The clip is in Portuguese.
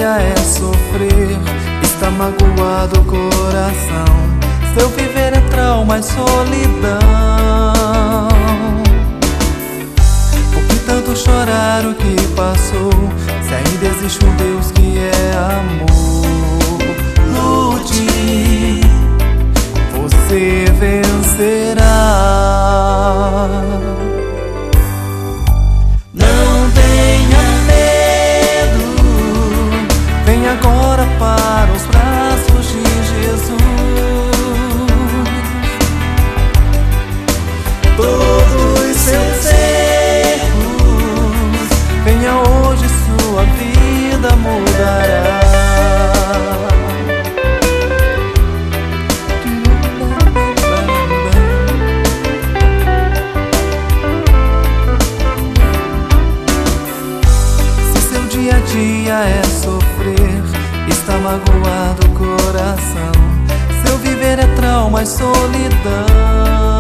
dia é sofrer, está magoado o coração. Seu viver é trauma e solidão. Por que tanto chorar o que passou, se ainda existe um Deus que é amor? Lute, você vencerá. Não tenha medo, vem agora para os braços de Jesus. Todos seus erros, venha hoje, sua vida mudará. Dia a dia é sofrer, está magoado o coração. Seu viver é trauma e solidão.